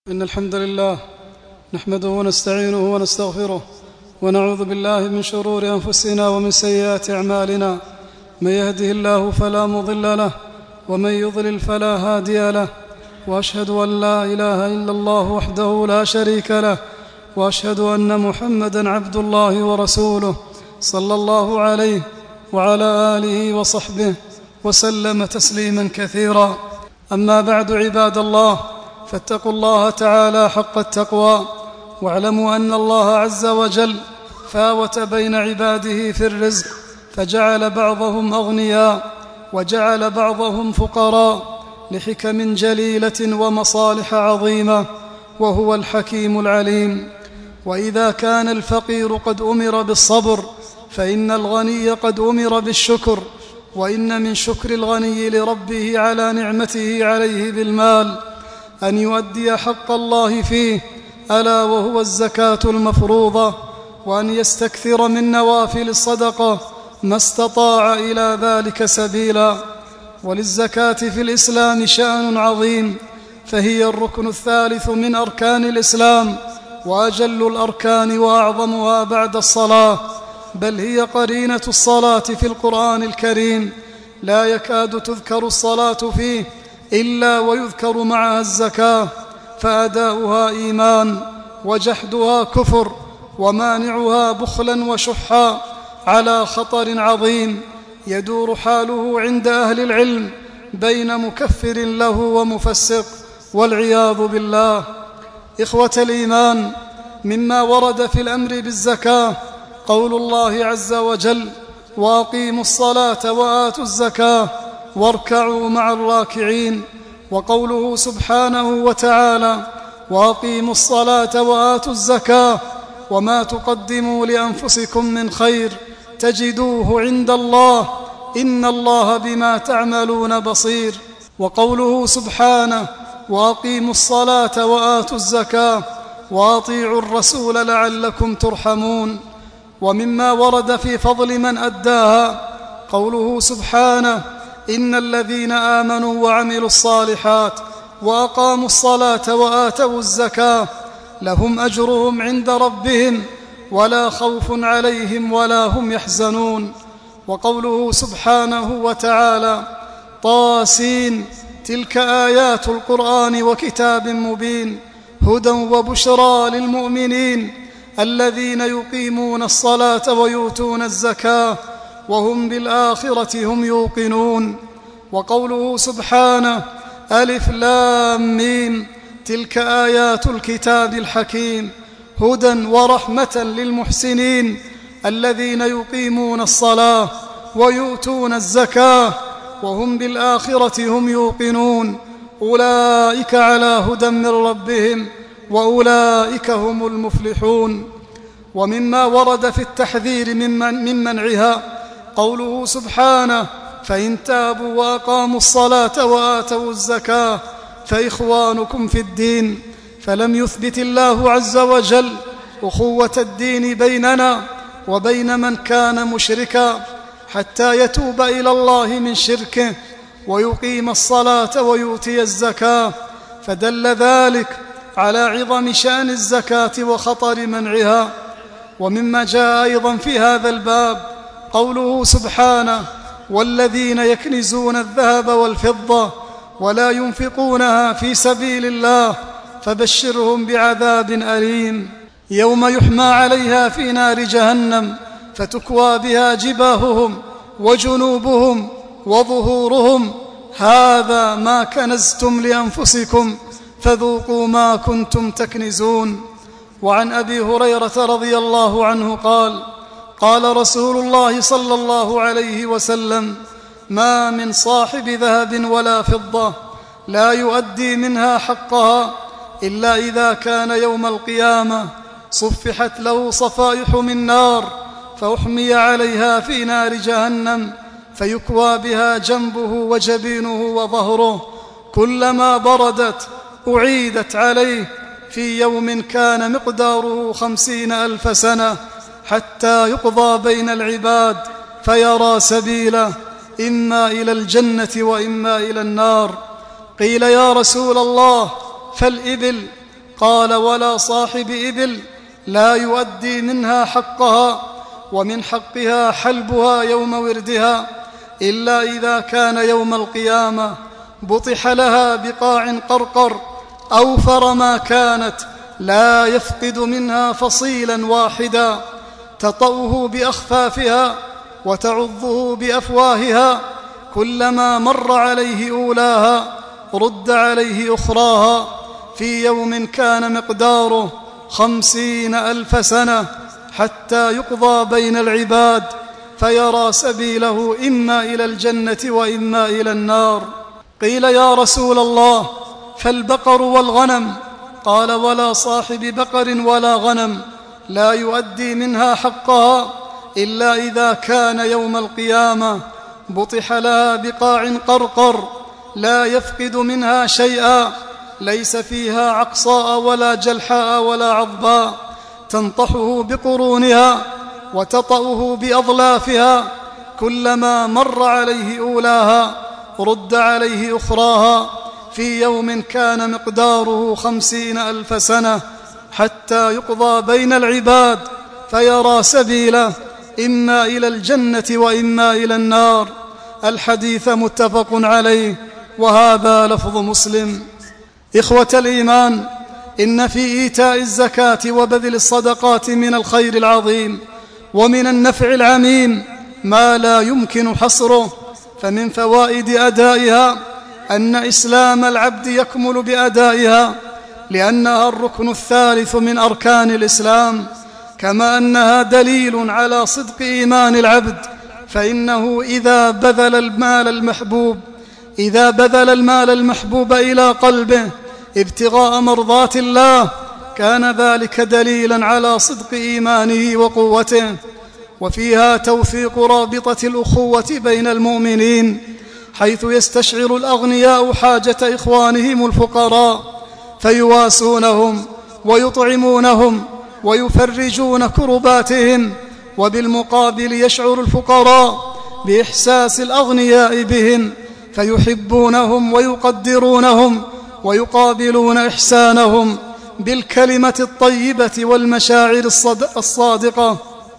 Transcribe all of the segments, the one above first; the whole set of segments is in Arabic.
إن الحمد لله نحمده ونستعينه ونستغفره ونعوذ بالله من شرور أنفسنا ومن سيئات أعمالنا. من يهده الله فلا مضل له ومن يضلل فلا هادي له، وأشهد أن لا إله إلا الله وحده لا شريك له، وأشهد أن محمدا عبد الله ورسوله صلى الله عليه وعلى آله وصحبه وسلم تسليما كثيرا. أما بعد، عباد الله، فاتقوا الله تعالى حق التقوى، واعلموا أن الله عز وجل فاوت بين عباده في الرزق، فجعل بعضهم أغنياء وجعل بعضهم فقراء لحكم جليلة ومصالح عظيمة، وهو الحكيم العليم. وإذا كان الفقير قد أمر بالصبر، فإن الغني قد أمر بالشكر، وإن من شكر الغني لربه على نعمته عليه بالمال أن يؤدي حق الله فيه، ألا وهو الزكاة المفروضة، وأن يستكثر من نوافل الصدقة ما استطاع إلى ذلك سبيلا. وللزكاة في الإسلام شأن عظيم، فهي الركن الثالث من أركان الإسلام، وأجل الأركان وأعظمها بعد الصلاة، بل هي قرينة الصلاة في القرآن الكريم، لا يكاد تذكر الصلاة فيه إلا ويذكر معها الزكاة، فأداؤها إيمان، وجحدها كفر، ومانعها بخلا وشحا على خطر عظيم يدور حاله عند أهل العلم بين مكفر له ومفسق، والعياذ بالله. إخوة الإيمان، مما ورد في الأمر بالزكاة قول الله عز وجل: وأقيموا الصلاة وآتوا الزكاة واركعوا مع الراكعين، وقوله سبحانه وتعالى: وأقيموا الصلاة وآتوا الزكاة وما تقدموا لأنفسكم من خير تجدوه عند الله إن الله بما تعملون بصير. وقوله سبحانه: وأقيموا الصلاة وآتوا الزكاة وأطيعوا الرسول لعلكم ترحمون. ومما ورد في فضل من أداها قوله سبحانه: إن الذين آمنوا وعملوا الصالحات وأقاموا الصلاة وآتوا الزكاة لهم أجرهم عند ربهم ولا خوف عليهم ولا هم يحزنون. وقوله سبحانه وتعالى: طاسين تلك آيات القرآن وكتاب مبين هدى وبشرى للمؤمنين الذين يقيمون الصلاة ويؤتون الزكاة وهم بالآخرة هم يوقنون. وقوله سبحانه: ألف لام ميم تلك آيات الكتاب الحكيم هدى ورحمة للمحسنين الذين يقيمون الصلاة ويؤتون الزكاة وهم بالآخرة هم يوقنون أولئك على هدى من ربهم وأولئك هم المفلحون. ومما ورد في التحذير من منعها قوله سبحانه: فإن تابوا وأقاموا الصلاة وآتوا الزكاة فإخوانكم في الدين. فلم يثبت الله عز وجل أخوة الدين بيننا وبين من كان مشركا حتى يتوب إلى الله من شركه ويقيم الصلاة ويؤتي الزكاة، فدل ذلك على عظم شأن الزكاة وخطر منعها. ومما جاء أيضا في هذا الباب قوله سبحانه: والذين يكنزون الذهب والفضة ولا ينفقونها في سبيل الله فبشرهم بعذاب أليم يوم يحمى عليها في نار جهنم فتكوى بها جباههم وجنوبهم وظهورهم هذا ما كنزتم لأنفسكم فذوقوا ما كنتم تكنزون. وعن أبي هريرة رضي الله عنه قال: قال رسول الله صلى الله عليه وسلم: ما من صاحب ذهب ولا فضة لا يؤدي منها حقها إلا إذا كان يوم القيامة صفحت له صفائح من نار فأحمي عليها في نار جهنم فيكوى بها جنبه وجبينه وظهره، كلما بردت أعيدت عليه في يوم كان مقداره 50,000 سنة حتى يقضى بين العباد فيرى سبيله إما إلى الجنة وإما إلى النار. قيل: يا رسول الله فالإبل؟ قال: ولا صاحب إبل لا يؤدي منها حقها، ومن حقها حلبها يوم وردها، إلا إذا كان يوم القيامة بطح لها بقاع قرقر أوفر ما كانت، لا يفقد منها فصيلا واحدا، تطأه بأخفافها وتعضه بأفواهها، كلما مر عليه أولاها رد عليه أخراها، في يوم كان مقداره 50,000 سنة، حتى يقضى بين العباد فيرى سبيله إما إلى الجنة وإما إلى النار. قيل: يا رسول الله، فالبقر والغنم؟ قال: ولا صاحب بقر ولا غنم لا يؤدي منها حقها، إلا إذا كان يوم القيامة بطح لها بقاع قرقر، لا يفقد منها شيئا، ليس فيها عقصاء ولا جلحاء ولا عضباء، تنطحه بقرونها وتطأه بأظلافها، كلما مر عليه أولاها رد عليه أخراها، في يوم كان مقداره 50,000 سنة، حتى يقضى بين العباد فيرى سبيله إما إلى الجنة وإما إلى النار. الحديث متفق عليه، وهذا لفظ مسلم. إخوة الإيمان، إن في إيتاء الزكاة وبذل الصدقات من الخير العظيم ومن النفع العميم ما لا يمكن حصره. فمن فوائد أدائها أن إسلام العبد يكمل بأدائها، لأنها الركن الثالث من أركان الإسلام، كما أنها دليل على صدق إيمان العبد، فإنه إذا بذل المال المحبوب إلى قلبه ابتغاء مرضات الله كان ذلك دليلا على صدق إيمانه وقوته. وفيها توثيق رابطة الأخوة بين المؤمنين، حيث يستشعر الأغنياء حاجة إخوانهم الفقراء فيواسونهم ويطعمونهم ويفرجون كرباتهم، وبالمقابل يشعر الفقراء بإحساس الأغنياء بهم فيحبونهم ويقدرونهم، ويقابلون إحسانهم بالكلمة الطيبة والمشاعر الصادقة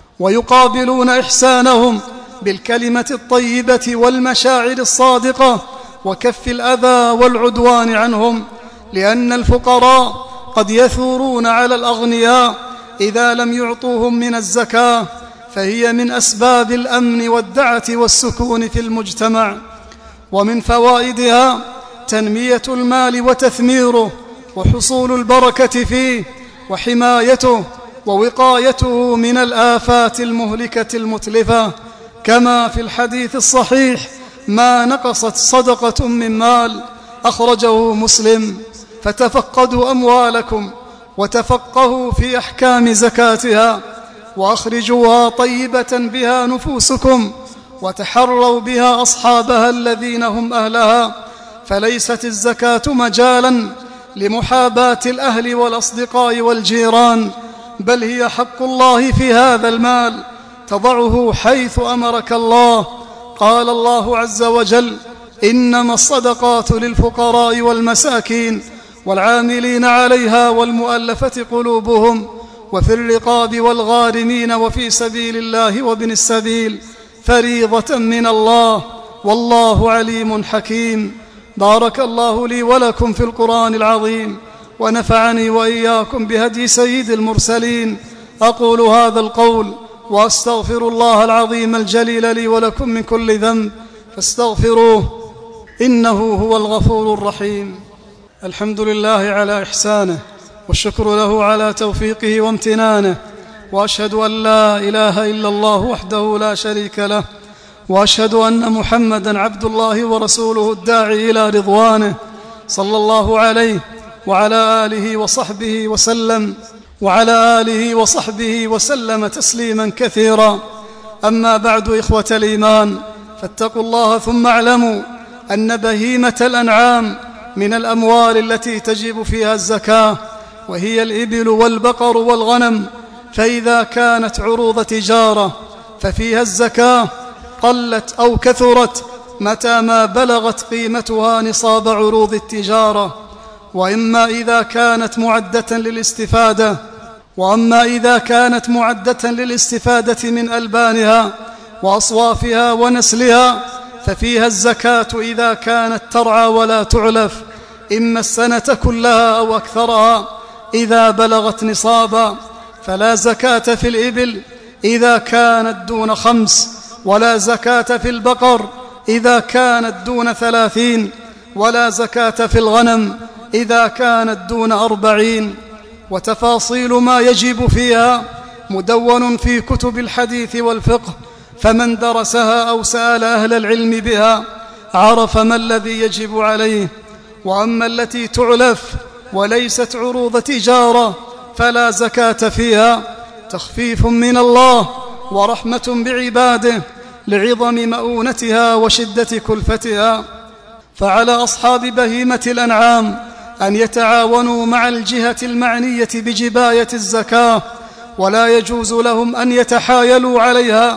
وكف الأذى والعدوان عنهم، لأن الفقراء قد يثورون على الأغنياء إذا لم يعطوهم من الزكاة، فهي من أسباب الأمن والدعة والسكون في المجتمع. ومن فوائدها تنمية المال وتثميره، وحصول البركة فيه، وحمايته ووقايته من الآفات المهلكة المتلفة، كما في الحديث الصحيح: ما نقصت صدقة من مال، أخرجه مسلم. فتفقدوا أموالكم وتفقهوا في أحكام زكاتها، وأخرجوها طيبة بها نفوسكم، وتحروا بها أصحابها الذين هم أهلها، فليست الزكاة مجالا لمحاباة الأهل والأصدقاء والجيران، بل هي حق الله في هذا المال، تضعه حيث أمرك الله. قال الله عز وجل: إنما الصدقات للفقراء والمساكين والعاملين عليها والمؤلفة قلوبهم وفي الرقاب والغارمين وفي سبيل الله وابن السبيل، فريضة من الله، والله عليم حكيم. بارك الله لي ولكم في القرآن العظيم، ونفعني وإياكم بهدي سيد المرسلين. أقول هذا القول وأستغفر الله العظيم الجليل لي ولكم من كل ذنب، فاستغفروه إنه هو الغفور الرحيم. الحمد لله على إحسانه، والشكر له على توفيقه وامتنانه، وأشهد أن لا إله إلا الله وحده لا شريك له، وأشهد أن محمدًا عبد الله ورسوله الداعي إلى رضوانه، صلى الله عليه وعلى آله وصحبه وسلم تسليما كثيرا. أما بعد، إخوة الإيمان، فاتقوا الله ثم اعلموا أن بهيمة الأنعام من الأموال التي تجب فيها الزكاة، وهي الإبل والبقر والغنم، فإذا كانت عروض تجارة ففيها الزكاة، قلت أو كثرت متى ما بلغت قيمتها نصاب عروض التجارة. وأما إذا كانت معدة للاستفادة من ألبانها وأصوافها ونسلها ففيها الزكاة إذا كانت ترعى ولا تعلف، إما السنة كلها أو أكثرها إذا بلغت نصابا. فلا زكاة في الإبل إذا كانت دون 5، ولا زكاة في البقر إذا كانت دون 30، ولا زكاة في الغنم إذا كانت دون 40. وتفاصيل ما يجب فيها مدون في كتب الحديث والفقه، فمن درسها أو سأل أهل العلم بها عرف ما الذي يجب عليه. وأما التي تعلف وليست عروض تجارة فلا زكاة فيها، تخفيف من الله ورحمة بعباده لعظم مؤونتها وشدة كلفتها. فعلى أصحاب بهيمة الأنعام أن يتعاونوا مع الجهة المعنية بجباية الزكاة، ولا يجوز لهم أن يتحايلوا عليها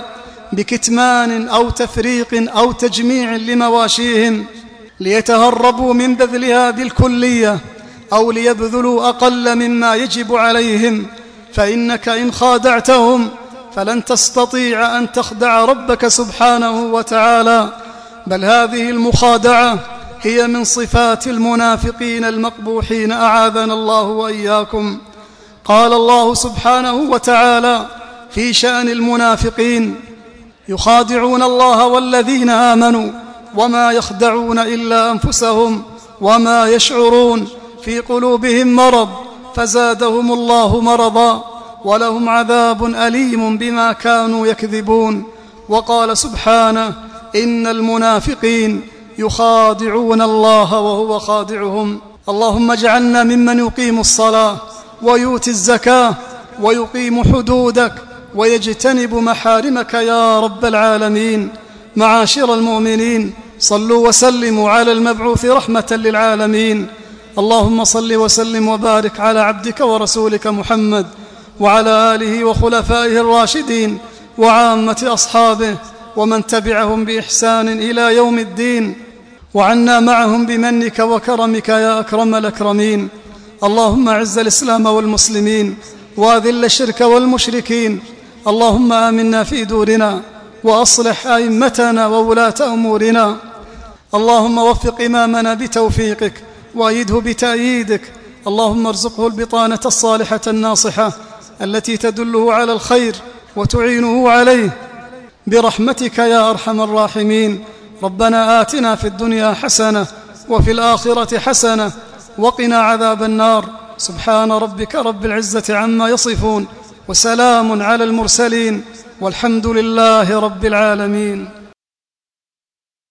بكتمان أو تفريق أو تجميع لمواشيهم ليتهربوا من بذلها بالكلية، أو ليبذلوا أقل مما يجب عليهم، فإنك إن خادعتهم فلن تستطيع أن تخدع ربك سبحانه وتعالى، بل هذه المخادعة هي من صفات المنافقين المقبوحين، أعاذنا الله وإياكم. قال الله سبحانه وتعالى في شأن المنافقين: يخادعون الله والذين آمنوا وما يخدعون إلا أنفسهم وما يشعرون، في قلوبهم مرض فزادهم الله مرضا ولهم عذاب أليم بما كانوا يكذبون. وقال سبحانه: إن المنافقين يخادعون الله وهو خادعهم. اللهم اجعلنا ممن يقيم الصلاة ويؤتي الزكاة ويقيم حدودك ويجتنب محارمك يا رب العالمين. معاشر المؤمنين، صلوا وسلموا على المبعوث رحمة للعالمين. اللهم صل وسلم وبارك على عبدك ورسولك محمد وعلى آله وخلفائه الراشدين وعامة أصحابه ومن تبعهم بإحسان إلى يوم الدين، وعنا معهم بمنك وكرمك يا أكرم الأكرمين. اللهم أعز الإسلام والمسلمين وأذل الشرك والمشركين. اللهم آمنا في دورنا وأصلح أئمتنا وولاة أمورنا. اللهم وفق إمامنا بتوفيقك وأيده بتأييدك. اللهم ارزقه البطانة الصالحة الناصحة التي تدله على الخير وتعينه عليه برحمتك يا أرحم الراحمين. ربنا آتنا في الدنيا حسنة وفي الآخرة حسنة وقنا عذاب النار. سبحان ربك رب العزة عما يصفون، وسلام على المرسلين، والحمد لله رب العالمين.